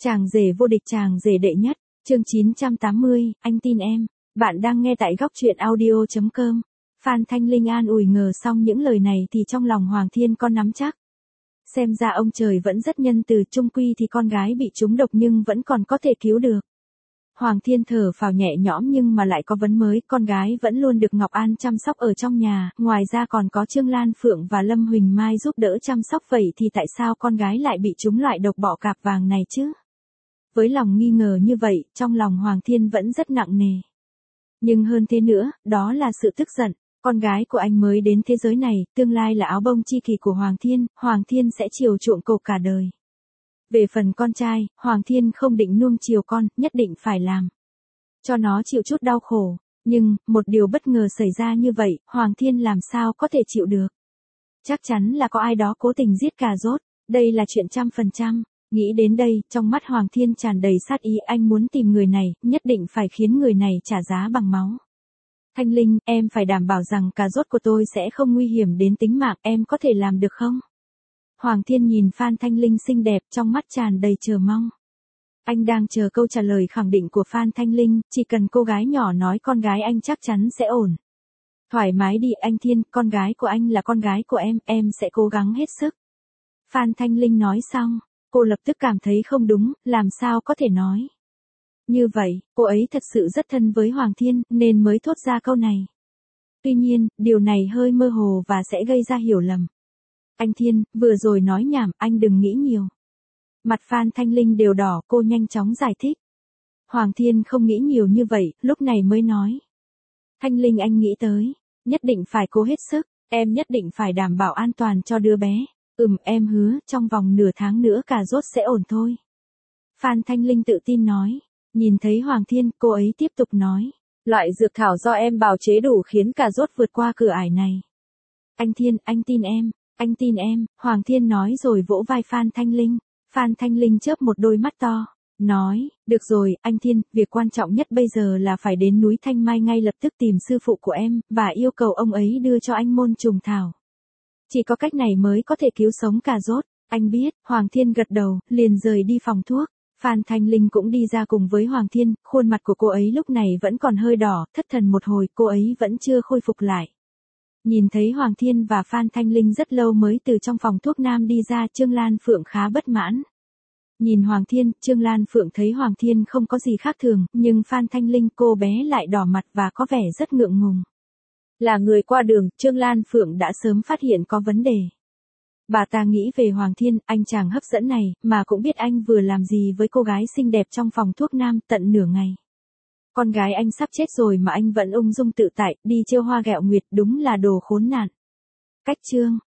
Chàng rể vô địch, chàng rể đệ nhất, chương 980, anh tin em. Bạn đang nghe tại góc truyện audio.com. Phan Thanh Linh an ủi ngờ xong những lời này thì trong lòng Hoàng Thiên con nắm chắc. Xem ra ông trời vẫn rất nhân từ, chung quy thì con gái bị trúng độc nhưng vẫn còn có thể cứu được. Hoàng Thiên thở phào nhẹ nhõm nhưng mà lại có vấn mới, con gái vẫn luôn được Ngọc An chăm sóc ở trong nhà, ngoài ra còn có Trương Lan Phượng và Lâm Huỳnh Mai giúp đỡ chăm sóc, vậy thì tại sao con gái lại bị trúng loại độc bọ cạp vàng này chứ? Với lòng nghi ngờ như vậy, trong lòng Hoàng Thiên vẫn rất nặng nề. Nhưng hơn thế nữa, đó là sự tức giận. Con gái của anh mới đến thế giới này, tương lai là áo bông chi kỷ của Hoàng Thiên sẽ chiều chuộng cậu cả đời. Về phần con trai, Hoàng Thiên không định nuông chiều con, nhất định phải làm cho nó chịu chút đau khổ. Nhưng, một điều bất ngờ xảy ra như vậy, Hoàng Thiên làm sao có thể chịu được. Chắc chắn là có ai đó cố tình giết cà rốt, đây là chuyện 100%. Nghĩ đến đây, trong mắt Hoàng Thiên tràn đầy sát ý, anh muốn tìm người này, nhất định phải khiến người này trả giá bằng máu. Thanh Linh, em phải đảm bảo rằng cà rốt của tôi sẽ không nguy hiểm đến tính mạng, em có thể làm được không? Hoàng Thiên nhìn Phan Thanh Linh xinh đẹp, trong mắt tràn đầy chờ mong. Anh đang chờ câu trả lời khẳng định của Phan Thanh Linh, chỉ cần cô gái nhỏ nói con gái anh chắc chắn sẽ ổn. Thoải mái đi anh Thiên, con gái của anh là con gái của em sẽ cố gắng hết sức. Phan Thanh Linh nói xong, cô lập tức cảm thấy không đúng, làm sao có thể nói như vậy, cô ấy thật sự rất thân với Hoàng Thiên, nên mới thốt ra câu này. Tuy nhiên, điều này hơi mơ hồ và sẽ gây ra hiểu lầm. Anh Thiên, vừa rồi nói nhảm, anh đừng nghĩ nhiều. Mặt Phan Thanh Linh đều đỏ, cô nhanh chóng giải thích. Hoàng Thiên không nghĩ nhiều như vậy, lúc này mới nói. Thanh Linh, anh nghĩ tới, nhất định phải cố hết sức, em nhất định phải đảm bảo an toàn cho đứa bé. Em hứa, trong vòng nửa tháng nữa cà rốt sẽ ổn thôi. Phan Thanh Linh tự tin nói. Nhìn thấy Hoàng Thiên, cô ấy tiếp tục nói. Loại dược thảo do em bào chế đủ khiến cà rốt vượt qua cửa ải này. Anh Thiên, anh tin em, Hoàng Thiên nói rồi vỗ vai Phan Thanh Linh. Phan Thanh Linh chớp một đôi mắt to, nói, được rồi, anh Thiên, việc quan trọng nhất bây giờ là phải đến núi Thanh Mai ngay lập tức tìm sư phụ của em, và yêu cầu ông ấy đưa cho anh môn trùng thảo. Chỉ có cách này mới có thể cứu sống cà rốt. Anh biết, Hoàng Thiên gật đầu, liền rời đi phòng thuốc. Phan Thanh Linh cũng đi ra cùng với Hoàng Thiên, khuôn mặt của cô ấy lúc này vẫn còn hơi đỏ, thất thần một hồi, cô ấy vẫn chưa khôi phục lại. Nhìn thấy Hoàng Thiên và Phan Thanh Linh rất lâu mới từ trong phòng thuốc nam đi ra, Trương Lan Phượng khá bất mãn. Nhìn Hoàng Thiên, Trương Lan Phượng thấy Hoàng Thiên không có gì khác thường, nhưng Phan Thanh Linh cô bé lại đỏ mặt và có vẻ rất ngượng ngùng. Là người qua đường, Trương Lan Phượng đã sớm phát hiện có vấn đề. Bà ta nghĩ về Hoàng Thiên, anh chàng hấp dẫn này, mà cũng biết anh vừa làm gì với cô gái xinh đẹp trong phòng thuốc nam tận nửa ngày. Con gái anh sắp chết rồi mà anh vẫn ung dung tự tại, đi trêu hoa ghẹo nguyệt, đúng là đồ khốn nạn. Cách chương